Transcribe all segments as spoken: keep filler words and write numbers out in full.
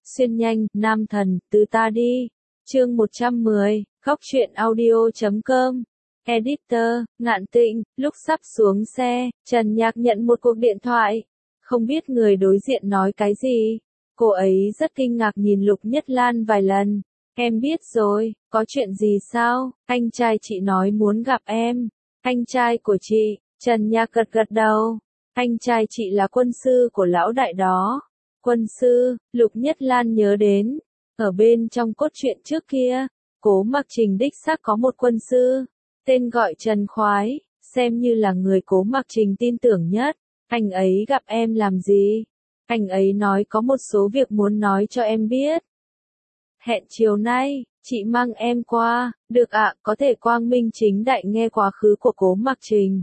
Xuyên nhanh, nam thần, từ ta đi. Chương một trăm mười, góc truyện audio chấm com. Editor, Ngạn Tịnh, lúc sắp xuống xe, Trần Nhạc nhận một cuộc điện thoại. Không biết người đối diện nói cái gì. Cô ấy rất kinh ngạc nhìn Lục Nhất Lan vài lần. Em biết rồi, có chuyện gì sao? Anh trai chị nói muốn gặp em. Anh trai của chị, Trần Nhạc gật gật đầu. Anh trai chị là quân sư của lão đại đó. Quân sư, Lục Nhất Lan nhớ đến. Ở bên trong cốt truyện trước kia, Cố Mặc Trình đích xác có một quân sư, tên gọi Trần Khoái, xem như là người Cố Mặc Trình tin tưởng nhất. Anh ấy gặp em làm gì? Anh ấy nói có một số việc muốn nói cho em biết. Hẹn chiều nay, chị mang em qua, được ạ, có thể quang minh chính đại nghe quá khứ của Cố Mặc Trình.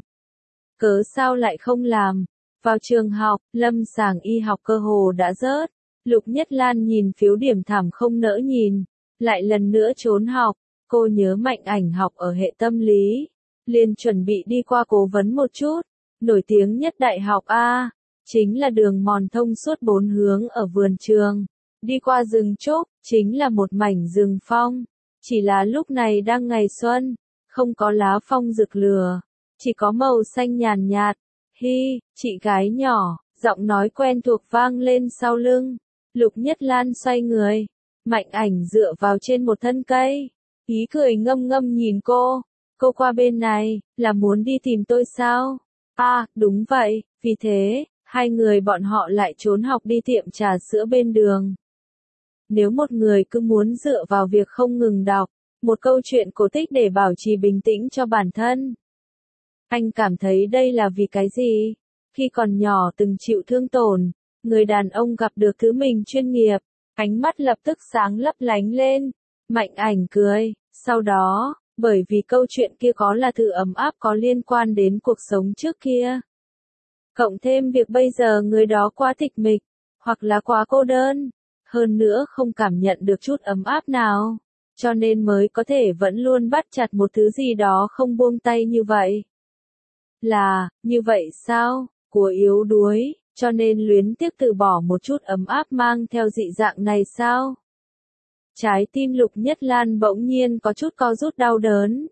Cớ sao lại không làm? Vào trường học, lâm sàng y học cơ hồ đã rớt. Lục Nhất Lan nhìn phiếu điểm thảm không nỡ nhìn. Lại lần nữa trốn học. Cô nhớ Mạnh Ảnh học ở hệ tâm lý. Liền chuẩn bị đi qua cố vấn một chút. Nổi tiếng nhất đại học A. Chính là đường mòn thông suốt bốn hướng ở vườn trường. Đi qua rừng trúc, chính là một mảnh rừng phong. Chỉ là lúc này đang ngày xuân. Không có lá phong rực lửa. Chỉ có màu xanh nhàn nhạt. Hi, chị gái nhỏ, giọng nói quen thuộc vang lên sau lưng. Lục Nhất Lan xoay người. Mạnh Ảnh dựa vào trên một thân cây. Ý cười ngâm ngâm nhìn cô. Cô qua bên này, là muốn đi tìm tôi sao? À, đúng vậy, vì thế, hai người bọn họ lại trốn học đi tiệm trà sữa bên đường. Nếu một người cứ muốn dựa vào việc không ngừng đọc, một câu chuyện cổ tích để bảo trì bình tĩnh cho bản thân. Anh cảm thấy đây là vì cái gì? Khi còn nhỏ từng chịu thương tổn, người đàn ông gặp được thứ mình chuyên nghiệp, ánh mắt lập tức sáng lấp lánh lên. Mạnh Ảnh cười, sau đó, bởi vì câu chuyện kia có là thứ ấm áp có liên quan đến cuộc sống trước kia. Cộng thêm việc bây giờ người đó quá tịch mịch, hoặc là quá cô đơn, hơn nữa không cảm nhận được chút ấm áp nào, cho nên mới có thể vẫn luôn bắt chặt một thứ gì đó không buông tay như vậy. Là, như vậy sao? Của yếu đuối, cho nên luyến tiếc từ bỏ một chút ấm áp mang theo dị dạng này sao? Trái tim Lục Nhất Lan bỗng nhiên có chút co rút đau đớn.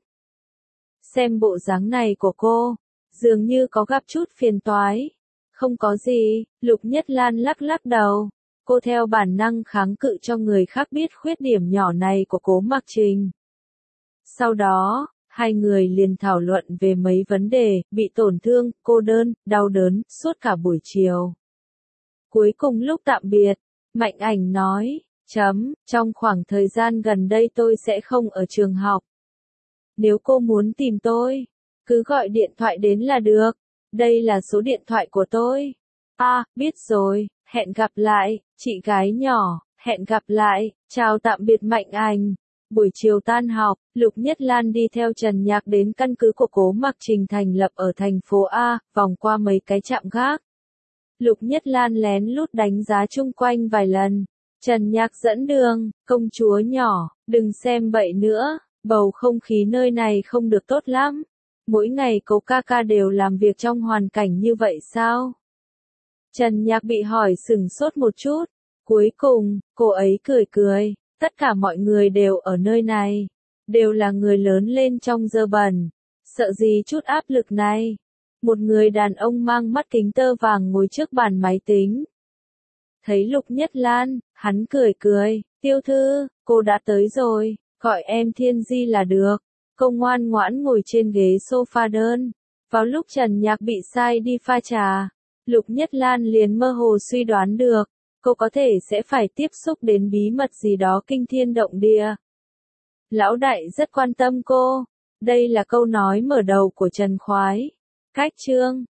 Xem bộ dáng này của cô, dường như có gặp chút phiền toái. Không có gì, Lục Nhất Lan lắc lắc đầu. Cô theo bản năng kháng cự cho người khác biết khuyết điểm nhỏ này của Cố Mặc Trình. Sau đó, hai người liền thảo luận về mấy vấn đề, bị tổn thương, cô đơn, đau đớn, suốt cả buổi chiều. Cuối cùng lúc tạm biệt, Mạnh Ảnh nói, chấm, trong khoảng thời gian gần đây tôi sẽ không ở trường học. Nếu cô muốn tìm tôi, cứ gọi điện thoại đến là được, đây là số điện thoại của tôi. À, biết rồi, hẹn gặp lại, chị gái nhỏ, hẹn gặp lại, chào tạm biệt Mạnh Ảnh. Buổi chiều tan học, Lục Nhất Lan đi theo Trần Nhạc đến căn cứ của Cố Mặc Trình thành lập ở thành phố A, vòng qua mấy cái trạm gác. Lục Nhất Lan lén lút đánh giá chung quanh vài lần. Trần Nhạc dẫn đường, công chúa nhỏ, đừng xem bậy nữa, bầu không khí nơi này không được tốt lắm. Mỗi ngày Cố ca ca đều làm việc trong hoàn cảnh như vậy sao? Trần Nhạc bị hỏi sửng sốt một chút. Cuối cùng, cô ấy cười cười. Tất cả mọi người đều ở nơi này, đều là người lớn lên trong dơ bẩn, sợ gì chút áp lực này. Một người đàn ông mang mắt kính tơ vàng ngồi trước bàn máy tính. Thấy Lục Nhất Lan, hắn cười cười, Tiêu thư, cô đã tới rồi, gọi em Thiên Di là được. Cô ngoan ngoãn ngồi trên ghế sofa đơn. Vào lúc Trần Nhạc bị sai đi pha trà, Lục Nhất Lan liền mơ hồ suy đoán được. Cô có thể sẽ phải tiếp xúc đến bí mật gì đó kinh thiên động địa. Lão đại rất quan tâm cô. Đây là câu nói mở đầu của Trần Khoái. Cách chương